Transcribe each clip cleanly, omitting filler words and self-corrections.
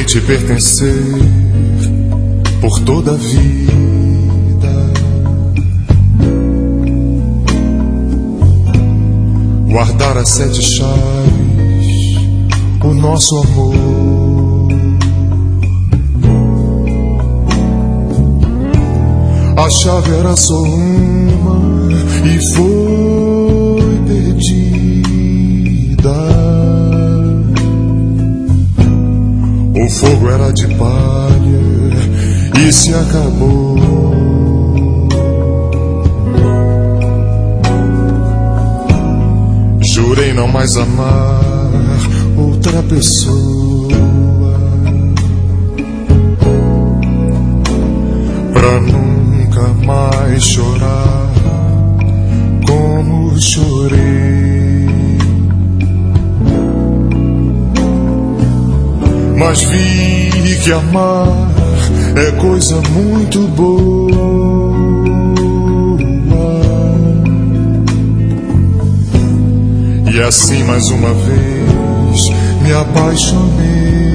te pertencer por toda a vida. Guardar as 7 chaves, o nosso amor. A chave era só uma e foi perdida. O fogo era de palha e se acabou. Jurei não mais amar outra pessoa, pra nunca mais chorar como chorei. Mas vi que amar é coisa muito boa. E assim mais uma vez me apaixonei.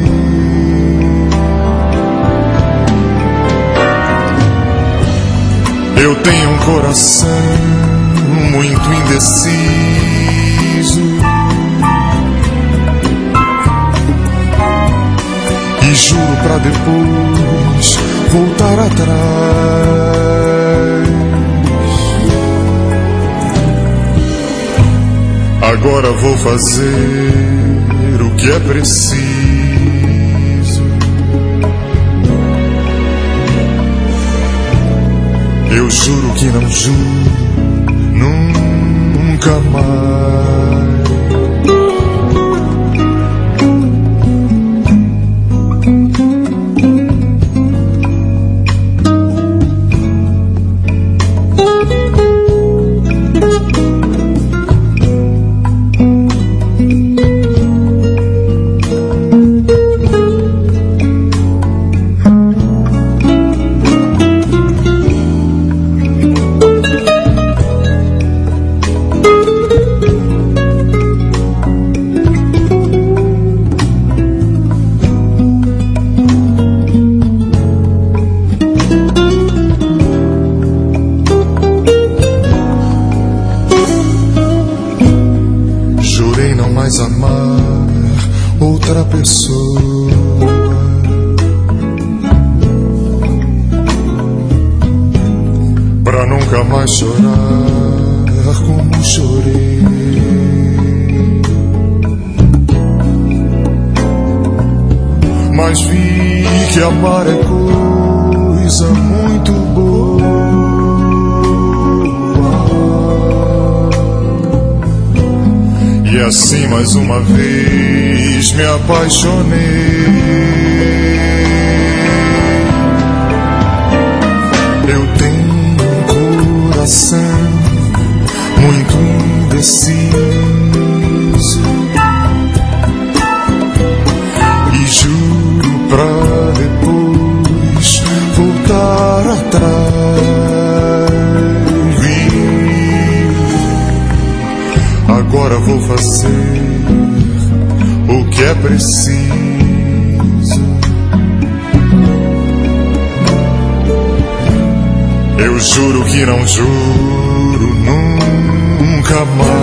Eu tenho um coração muito indeciso, e juro pra depois voltar atrás. Agora vou fazer o que é preciso. Eu juro que não juro nunca mais. Pra nunca mais chorar como chorei. Mas vi que amar é coisa muito boa. E assim mais uma vez me apaixonei. Eu tenho um coração muito indeciso, e juro pra depois voltar atrás. Agora vou fazer o que é preciso. Eu juro que não juro nunca mais.